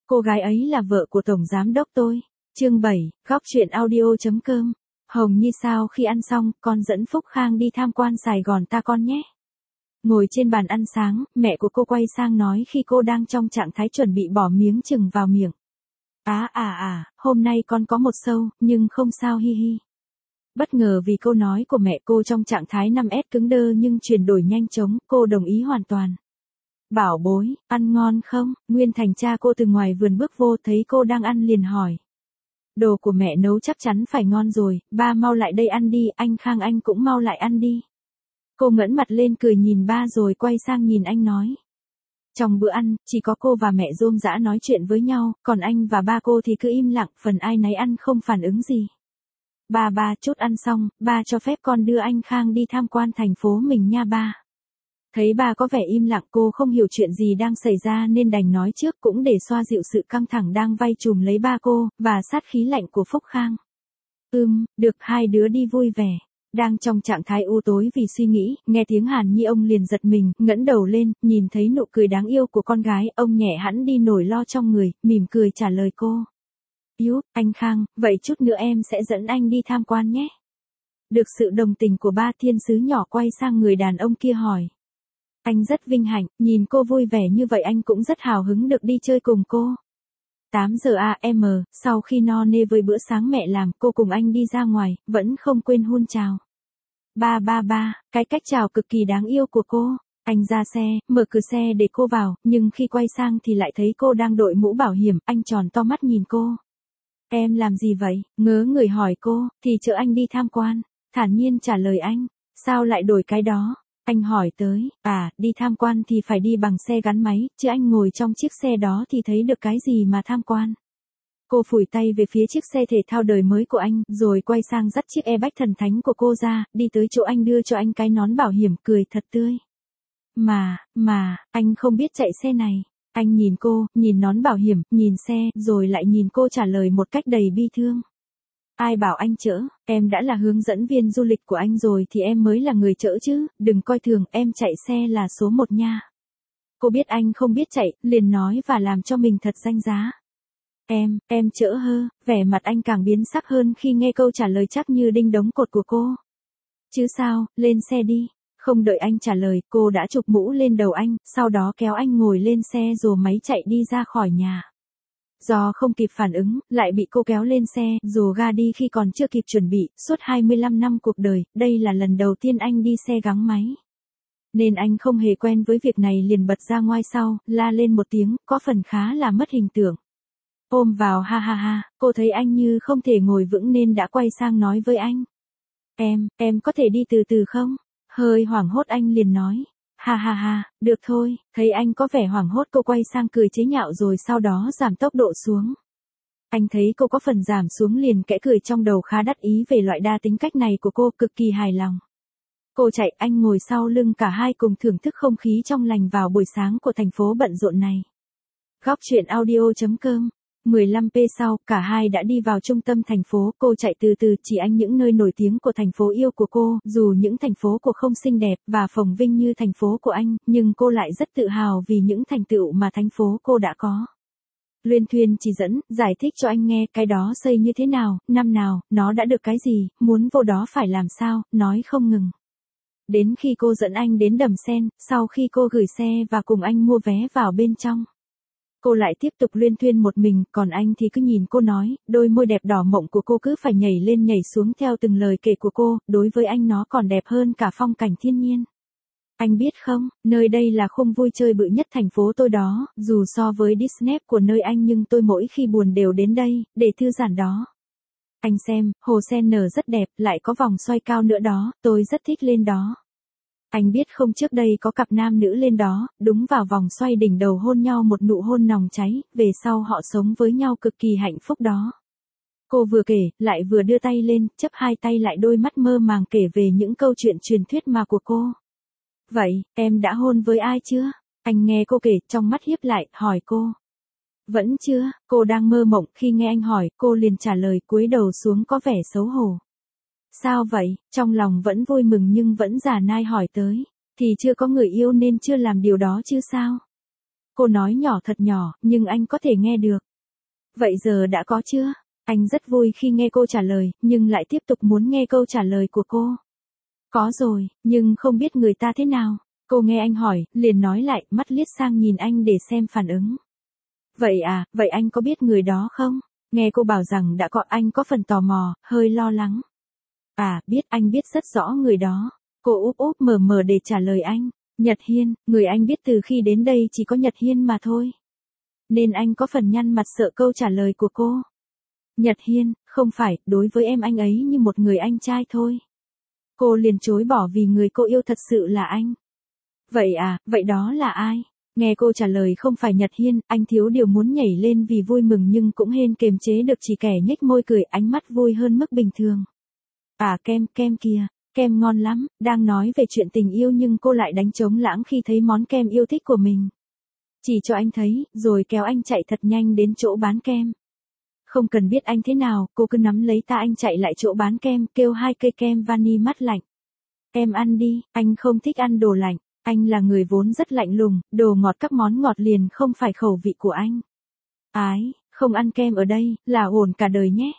Cô gái ấy là vợ của tổng giám đốc tôi. Chương 7, góc truyện audio.com. Hồng Nhi sao khi ăn xong, con dẫn Phúc Khang đi tham quan Sài Gòn ta con nhé. Ngồi trên bàn ăn sáng, mẹ của cô quay sang nói khi cô đang trong trạng thái chuẩn bị bỏ miếng chừng vào miệng. Hôm nay con có một show, nhưng không sao hi hi. Bất ngờ vì câu nói của mẹ cô trong trạng thái 5S cứng đơ nhưng chuyển đổi nhanh chóng, cô đồng ý hoàn toàn. Bảo bối, ăn ngon không? Nguyên Thành cha cô từ ngoài vườn bước vô thấy cô đang ăn liền hỏi. Đồ của mẹ nấu chắc chắn phải ngon rồi, ba mau lại đây ăn đi, anh Khang anh cũng mau lại ăn đi. Cô ngẩng mặt lên cười nhìn ba rồi quay sang nhìn anh nói. Trong bữa ăn, chỉ có cô và mẹ rôm rã nói chuyện với nhau, còn anh và ba cô thì cứ im lặng, phần ai nấy ăn không phản ứng gì. Ba chút ăn xong, ba cho phép con đưa anh Khang đi tham quan thành phố mình nha ba. Thấy ba có vẻ im lặng cô không hiểu chuyện gì đang xảy ra nên đành nói trước cũng để xoa dịu sự căng thẳng đang vây trùm lấy ba cô, và sát khí lạnh của Phúc Khang. Được hai đứa đi vui vẻ. Đang trong trạng thái u tối vì suy nghĩ, nghe tiếng Hàn Nhi ông liền giật mình, ngẩng đầu lên, nhìn thấy nụ cười đáng yêu của con gái, ông nhẹ hẳn đi nỗi lo trong người, mỉm cười trả lời cô. Anh Khang, vậy chút nữa em sẽ dẫn anh đi tham quan nhé. Được sự đồng tình của ba thiên sứ nhỏ quay sang người đàn ông kia hỏi. Anh rất vinh hạnh, nhìn cô vui vẻ như vậy anh cũng rất hào hứng được đi chơi cùng cô. 8 giờ AM, sau khi no nê với bữa sáng mẹ làm, cô cùng anh đi ra ngoài, vẫn không quên hun chào. Ba, cái cách chào cực kỳ đáng yêu của cô. Anh ra xe, mở cửa xe để cô vào, nhưng khi quay sang thì lại thấy cô đang đội mũ bảo hiểm, anh tròn to mắt nhìn cô. Em làm gì vậy? Ngớ người hỏi cô, thì chở anh đi tham quan. Thản nhiên trả lời anh, sao lại đổi cái đó? Anh hỏi tới, đi tham quan thì phải đi bằng xe gắn máy, chứ anh ngồi trong chiếc xe đó thì thấy được cái gì mà tham quan. Cô phủi tay về phía chiếc xe thể thao đời mới của anh, rồi quay sang dắt chiếc airbag thần thánh của cô ra, đi tới chỗ anh đưa cho anh cái nón bảo hiểm, cười thật tươi. Mà, anh không biết chạy xe này. Anh nhìn cô, nhìn nón bảo hiểm, nhìn xe, rồi lại nhìn cô trả lời một cách đầy bi thương. Ai bảo anh chở, em đã là hướng dẫn viên du lịch của anh rồi thì em mới là người chở chứ, đừng coi thường, em chạy xe là số 1 nha. Cô biết anh không biết chạy, liền nói và làm cho mình thật danh giá. Em chở hơ, vẻ mặt anh càng biến sắc hơn khi nghe câu trả lời chắc như đinh đóng cột của cô. Chứ sao, lên xe đi. Không đợi anh trả lời, cô đã chụp mũ lên đầu anh, sau đó kéo anh ngồi lên xe rồi máy chạy đi ra khỏi nhà. Do không kịp phản ứng, lại bị cô kéo lên xe, dù ga đi khi còn chưa kịp chuẩn bị, suốt 25 năm cuộc đời, đây là lần đầu tiên anh đi xe gắn máy. Nên anh không hề quen với việc này liền bật ra ngoài sau, la lên một tiếng, có phần khá là mất hình tượng. Ôm vào ha, cô thấy anh như không thể ngồi vững nên đã quay sang nói với anh. Em có thể đi từ từ không? Hơi hoảng hốt anh liền nói. Ha, được thôi, thấy anh có vẻ hoảng hốt cô quay sang cười chế nhạo rồi sau đó giảm tốc độ xuống. Anh thấy cô có phần giảm xuống liền kẽ cười trong đầu khá đắc ý về loại đa tính cách này của cô, cực kỳ hài lòng. Cô chạy, anh ngồi sau lưng, cả hai cùng thưởng thức không khí trong lành vào buổi sáng của thành phố bận rộn này. Góc truyện audio.com. 15p sau, cả hai đã đi vào trung tâm thành phố, cô chạy từ từ chỉ anh những nơi nổi tiếng của thành phố yêu của cô, dù những thành phố của không xinh đẹp và phồn vinh như thành phố của anh, nhưng cô lại rất tự hào vì những thành tựu mà thành phố cô đã có. Luyên thuyên chỉ dẫn, giải thích cho anh nghe cái đó xây như thế nào, năm nào, nó đã được cái gì, muốn vô đó phải làm sao, nói không ngừng. Đến khi cô dẫn anh đến Đầm Sen, sau khi cô gửi xe và cùng anh mua vé vào bên trong. Cô lại tiếp tục luyên thuyên một mình, còn anh thì cứ nhìn cô nói, đôi môi đẹp đỏ mộng của cô cứ phải nhảy lên nhảy xuống theo từng lời kể của cô, đối với anh nó còn đẹp hơn cả phong cảnh thiên nhiên. Anh biết không, nơi đây là khung vui chơi bự nhất thành phố tôi đó, dù so với Disney của nơi anh nhưng tôi mỗi khi buồn đều đến đây, để thư giãn đó. Anh xem, hồ sen nở rất đẹp, lại có vòng xoay cao nữa đó, tôi rất thích lên đó. Anh biết không, trước đây có cặp nam nữ lên đó, đúng vào vòng xoay đỉnh đầu hôn nhau một nụ hôn nồng cháy, về sau họ sống với nhau cực kỳ hạnh phúc đó. Cô vừa kể, lại vừa đưa tay lên, chắp hai tay lại, đôi mắt mơ màng kể về những câu chuyện truyền thuyết mà của cô. Vậy, em đã hôn với ai chưa? Anh nghe cô kể, trong mắt hiếp lại, hỏi cô. Vẫn chưa, cô đang mơ mộng, khi nghe anh hỏi, cô liền trả lời, cúi đầu xuống có vẻ xấu hổ. Sao vậy, trong lòng vẫn vui mừng nhưng vẫn giả nai hỏi tới, thì chưa có người yêu nên chưa làm điều đó chứ sao? Cô nói nhỏ thật nhỏ, nhưng anh có thể nghe được. Vậy giờ đã có chưa? Anh rất vui khi nghe cô trả lời, nhưng lại tiếp tục muốn nghe câu trả lời của cô. Có rồi, nhưng không biết người ta thế nào. Cô nghe anh hỏi, liền nói lại, mắt liếc sang nhìn anh để xem phản ứng. Vậy à, vậy anh có biết người đó không? Nghe cô bảo rằng đã có, anh có phần tò mò, hơi lo lắng. À, biết, anh biết rất rõ người đó. Cô úp úp mờ mờ để trả lời anh. Nhật Hiên, người anh biết từ khi đến đây chỉ có Nhật Hiên mà thôi. Nên anh có phần nhăn mặt sợ câu trả lời của cô. Nhật Hiên, không phải, đối với em anh ấy như một người anh trai thôi. Cô liền chối bỏ vì người cô yêu thật sự là anh. Vậy à, vậy đó là ai? Nghe cô trả lời không phải Nhật Hiên, anh thiếu điều muốn nhảy lên vì vui mừng nhưng cũng hên kiềm chế được chỉ kẻ nhếch môi cười, ánh mắt vui hơn mức bình thường. À kem kìa, kem ngon lắm, đang nói về chuyện tình yêu nhưng cô lại đánh trống lãng khi thấy món kem yêu thích của mình. Chỉ cho anh thấy, rồi kéo anh chạy thật nhanh đến chỗ bán kem. Không cần biết anh thế nào, cô cứ nắm lấy tay anh chạy lại chỗ bán kem, kêu 2 cây kem vani mát lạnh. Em ăn đi, anh không thích ăn đồ lạnh. Anh là người vốn rất lạnh lùng, đồ ngọt các món ngọt liền không phải khẩu vị của anh. Ái, không ăn kem ở đây, là ổn cả đời nhé.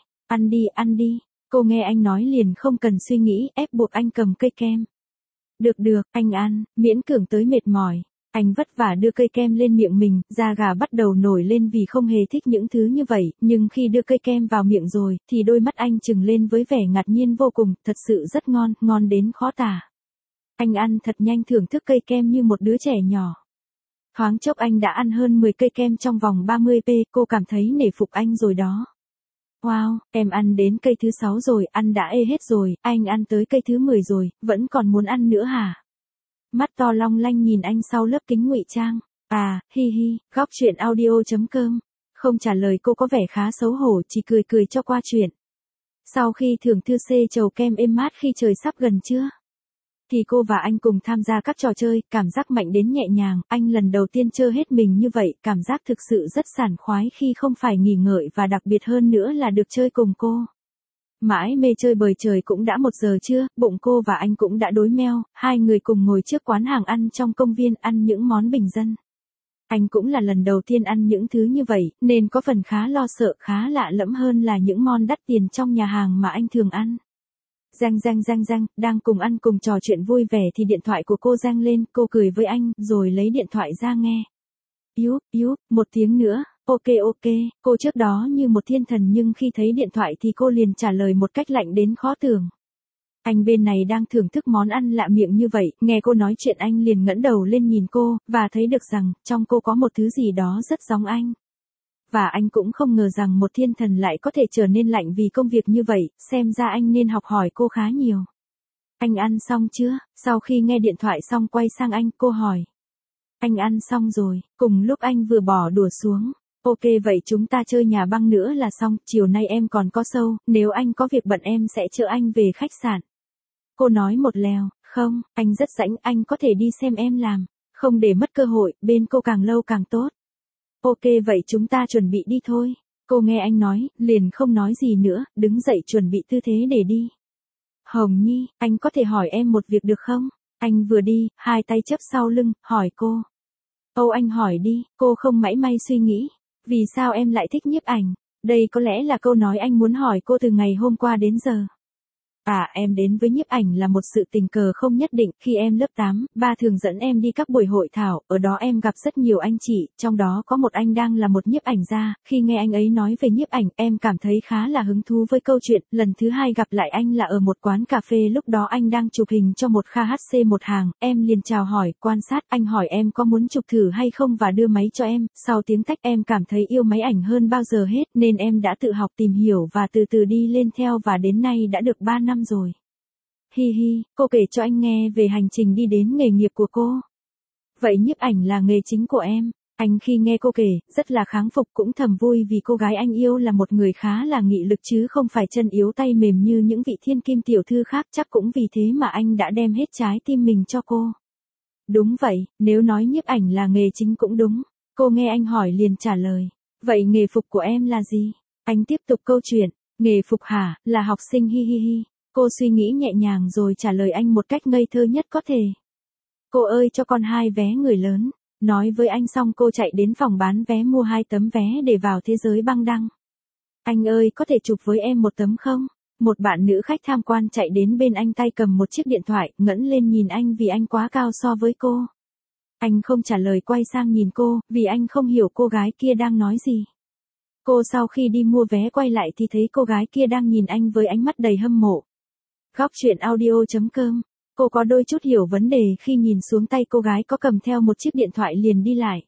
Ăn đi. Cô nghe anh nói liền không cần suy nghĩ, ép buộc anh cầm cây kem. Được, anh ăn, miễn cưỡng tới mệt mỏi. Anh vất vả đưa cây kem lên miệng mình, da gà bắt đầu nổi lên vì không hề thích những thứ như vậy, nhưng khi đưa cây kem vào miệng rồi, thì đôi mắt anh trừng lên với vẻ ngạc nhiên vô cùng, thật sự rất ngon, ngon đến khó tả. Anh ăn thật nhanh thưởng thức cây kem như một đứa trẻ nhỏ. Thoáng chốc anh đã ăn hơn 10 cây kem trong vòng 30p, cô cảm thấy nể phục anh rồi đó. Wow, em ăn đến cây thứ 6 rồi, ăn đã ê hết rồi, anh ăn tới cây thứ 10 rồi, vẫn còn muốn ăn nữa hả? Mắt to long lanh nhìn anh sau lớp kính ngụy trang. À, hi, góc chuyện audio.com. Không trả lời cô có vẻ khá xấu hổ, chỉ cười cho qua chuyện. Sau khi thưởng thư C chầu kem êm mát khi trời sắp gần trưa, thì cô và anh cùng tham gia các trò chơi, cảm giác mạnh đến nhẹ nhàng, anh lần đầu tiên chơi hết mình như vậy, cảm giác thực sự rất sảng khoái khi không phải nghỉ ngợi và đặc biệt hơn nữa là được chơi cùng cô. Mãi mê chơi bời trời cũng đã 1 giờ trưa, bụng cô và anh cũng đã đói meo, hai người cùng ngồi trước quán hàng ăn trong công viên ăn những món bình dân. Anh cũng là lần đầu tiên ăn những thứ như vậy, nên có phần khá lo sợ, khá lạ lẫm hơn là những món đắt tiền trong nhà hàng mà anh thường ăn. Rang, đang cùng ăn cùng trò chuyện vui vẻ thì điện thoại của cô rang lên, cô cười với anh, rồi lấy điện thoại ra nghe. Yếu, 1 tiếng nữa, ok, cô trước đó như một thiên thần nhưng khi thấy điện thoại thì cô liền trả lời một cách lạnh đến khó tưởng. Anh bên này đang thưởng thức món ăn lạ miệng như vậy, nghe cô nói chuyện anh liền ngẩng đầu lên nhìn cô, và thấy được rằng, trong cô có một thứ gì đó rất giống anh. Và anh cũng không ngờ rằng một thiên thần lại có thể trở nên lạnh vì công việc như vậy, xem ra anh nên học hỏi cô khá nhiều. Anh ăn xong chưa? Sau khi nghe điện thoại xong quay sang anh, cô hỏi. Anh ăn xong rồi, cùng lúc anh vừa bỏ đũa xuống. Ok vậy chúng ta chơi nhà băng nữa là xong, chiều nay em còn có show, nếu anh có việc bận em sẽ chở anh về khách sạn. Cô nói một lèo, không, anh rất rảnh, anh có thể đi xem em làm. Không để mất cơ hội, bên cô càng lâu càng tốt. Ok vậy chúng ta chuẩn bị đi thôi. Cô nghe anh nói, liền không nói gì nữa, đứng dậy chuẩn bị tư thế để đi. Hồng Nhi, anh có thể hỏi em một việc được không? Anh vừa đi, hai tay chắp sau lưng, hỏi cô. Anh hỏi đi, cô không mảy may suy nghĩ. Vì sao em lại thích nhiếp ảnh? Đây có lẽ là câu nói anh muốn hỏi cô từ ngày hôm qua đến giờ. Em đến với nhiếp ảnh là một sự tình cờ không nhất định, khi em lớp 8, ba thường dẫn em đi các buổi hội thảo, ở đó em gặp rất nhiều anh chị, trong đó có một anh đang là một nhiếp ảnh gia, khi nghe anh ấy nói về nhiếp ảnh, em cảm thấy khá là hứng thú với câu chuyện, lần thứ hai gặp lại anh là ở một quán cà phê, lúc đó anh đang chụp hình cho một KHC một hàng, em liền chào hỏi, quan sát, anh hỏi em có muốn chụp thử hay không và đưa máy cho em, sau tiếng tách em cảm thấy yêu máy ảnh hơn bao giờ hết, nên em đã tự học tìm hiểu và từ từ đi lên theo và đến nay đã được 3 năm rồi. Hi, cô kể cho anh nghe về hành trình đi đến nghề nghiệp của cô. Vậy nhiếp ảnh là nghề chính của em. Anh khi nghe cô kể, rất là kháng phục cũng thầm vui vì cô gái anh yêu là một người khá là nghị lực chứ không phải chân yếu tay mềm như những vị thiên kim tiểu thư khác, chắc cũng vì thế mà anh đã đem hết trái tim mình cho cô. Đúng vậy, nếu nói nhiếp ảnh là nghề chính cũng đúng. Cô nghe anh hỏi liền trả lời. Vậy nghề phục của em là gì? Anh tiếp tục câu chuyện. Nghề phục hả, là học sinh hi. Cô suy nghĩ nhẹ nhàng rồi trả lời anh một cách ngây thơ nhất có thể. Cô ơi cho con 2 vé người lớn. Nói với anh xong cô chạy đến phòng bán vé mua 2 tấm vé để vào thế giới băng đăng. Anh ơi có thể chụp với em 1 tấm không? Một bạn nữ khách tham quan chạy đến bên anh tay cầm một chiếc điện thoại, ngẩng lên nhìn anh vì anh quá cao so với cô. Anh không trả lời quay sang nhìn cô, vì anh không hiểu cô gái kia đang nói gì. Cô sau khi đi mua vé quay lại thì thấy cô gái kia đang nhìn anh với ánh mắt đầy hâm mộ. Góc truyện audio.com. Cô có đôi chút hiểu vấn đề khi nhìn xuống tay cô gái có cầm theo một chiếc điện thoại liền đi lại.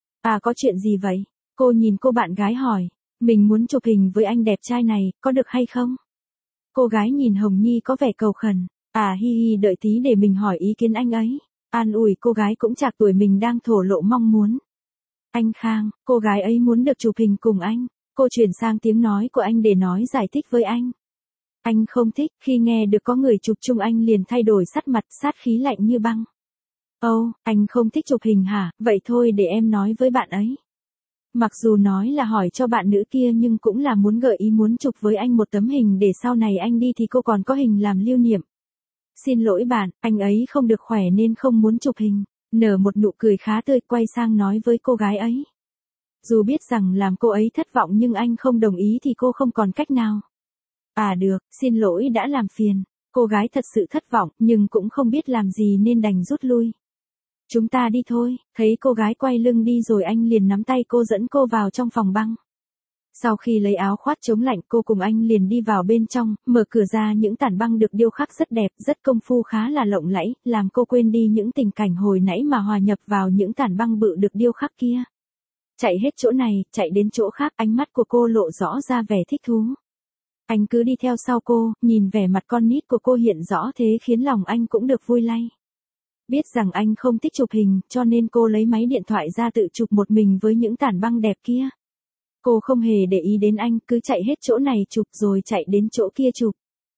À có chuyện gì vậy? Cô nhìn cô bạn gái hỏi. Mình muốn chụp hình với anh đẹp trai này, có được hay không? Cô gái nhìn Hồng Nhi có vẻ cầu khẩn. À hi hi đợi tí để mình hỏi ý kiến anh ấy. An ủi cô gái cũng chạc tuổi mình đang thổ lộ mong muốn. Anh Khang, cô gái ấy muốn được chụp hình cùng anh. Cô chuyển sang tiếng nói của anh để nói giải thích với anh. Anh không thích, khi nghe được có người chụp chung anh liền thay đổi sắc mặt, sát khí lạnh như băng. Ồ, anh không thích chụp hình hả, vậy thôi để em nói với bạn ấy. Mặc dù nói là hỏi cho bạn nữ kia nhưng cũng là muốn gợi ý muốn chụp với anh 1 tấm hình để sau này anh đi thì cô còn có hình làm lưu niệm. Xin lỗi bạn, anh ấy không được khỏe nên không muốn chụp hình. Nở một nụ cười khá tươi quay sang nói với cô gái ấy. Dù biết rằng làm cô ấy thất vọng nhưng anh không đồng ý thì cô không còn cách nào. À được, xin lỗi đã làm phiền. Cô gái thật sự thất vọng nhưng cũng không biết làm gì nên đành rút lui. Chúng ta đi thôi, thấy cô gái quay lưng đi rồi anh liền nắm tay cô dẫn cô vào trong phòng băng. Sau khi lấy áo khoác chống lạnh cô cùng anh liền đi vào bên trong, mở cửa ra những tản băng được điêu khắc rất đẹp, rất công phu khá là lộng lẫy, làm cô quên đi những tình cảnh hồi nãy mà hòa nhập vào những tản băng bự được điêu khắc kia. Chạy hết chỗ này, chạy đến chỗ khác, ánh mắt của cô lộ rõ ra vẻ thích thú. Anh cứ đi theo sau cô, nhìn vẻ mặt con nít của cô hiện rõ thế khiến lòng anh cũng được vui lay. Biết rằng anh không thích chụp hình, cho nên cô lấy máy điện thoại ra tự chụp một mình với những tản băng đẹp kia. Cô không hề để ý đến anh, cứ chạy hết chỗ này chụp rồi chạy đến chỗ kia chụp.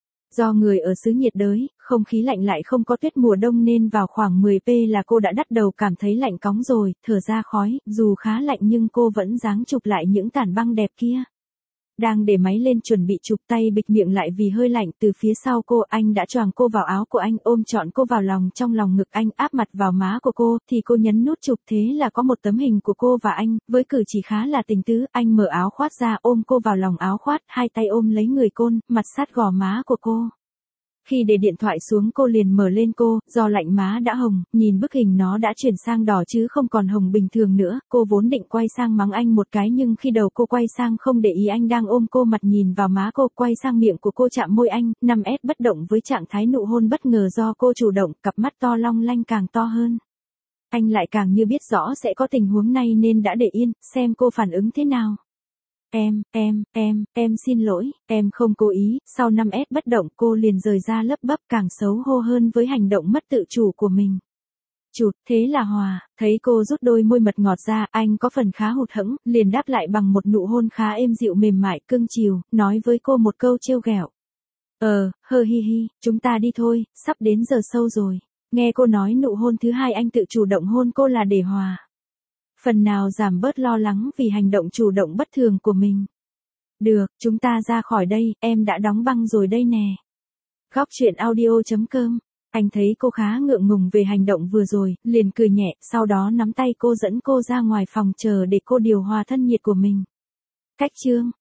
Do người ở xứ nhiệt đới, không khí lạnh lại không có tuyết mùa đông nên vào khoảng 10p là cô đã bắt đầu cảm thấy lạnh cóng rồi, thở ra khói, dù khá lạnh nhưng cô vẫn dáng chụp lại những tản băng đẹp kia. Đang để máy lên chuẩn bị chụp tay bịt miệng lại vì hơi lạnh từ phía sau cô, anh đã choàng cô vào áo của anh, ôm trọn cô vào lòng trong lòng ngực anh, áp mặt vào má của cô, thì cô nhấn nút chụp, thế là có một tấm hình của cô và anh, với cử chỉ khá là tình tứ, anh mở áo khoác ra ôm cô vào lòng áo khoác, hai tay ôm lấy người cô, mặt sát gò má của cô. Khi để điện thoại xuống cô liền mở lên cô, do lạnh má đã hồng, nhìn bức hình nó đã chuyển sang đỏ chứ không còn hồng bình thường nữa, cô vốn định quay sang mắng anh một cái nhưng khi đầu cô quay sang không để ý anh đang ôm cô, mặt nhìn vào má cô, quay sang miệng của cô chạm môi anh, 5S bất động với trạng thái nụ hôn bất ngờ do cô chủ động, cặp mắt to long lanh càng to hơn. Anh lại càng như biết rõ sẽ có tình huống này nên đã để yên, xem cô phản ứng thế nào. Em xin lỗi, em không cố ý, sau 5S bất động cô liền rời ra lấp bấp càng xấu hô hơn với hành động mất tự chủ của mình. Chụt, thế là Hòa, thấy cô rút đôi môi mật ngọt ra, anh có phần khá hụt hẫng, liền đáp lại bằng một nụ hôn khá êm dịu mềm mại cưng chiều, nói với cô một câu trêu ghẹo. Hơ hi hi, chúng ta đi thôi, sắp đến giờ sâu rồi. Nghe cô nói nụ hôn thứ hai anh tự chủ động hôn cô là để Hòa phần nào giảm bớt lo lắng vì hành động chủ động bất thường của mình. Được, chúng ta ra khỏi đây, em đã đóng băng rồi đây nè. Góc truyện audio.com. Anh thấy cô khá ngượng ngùng về hành động vừa rồi, liền cười nhẹ, sau đó nắm tay cô dẫn cô ra ngoài phòng chờ để cô điều hòa thân nhiệt của mình. Cách chương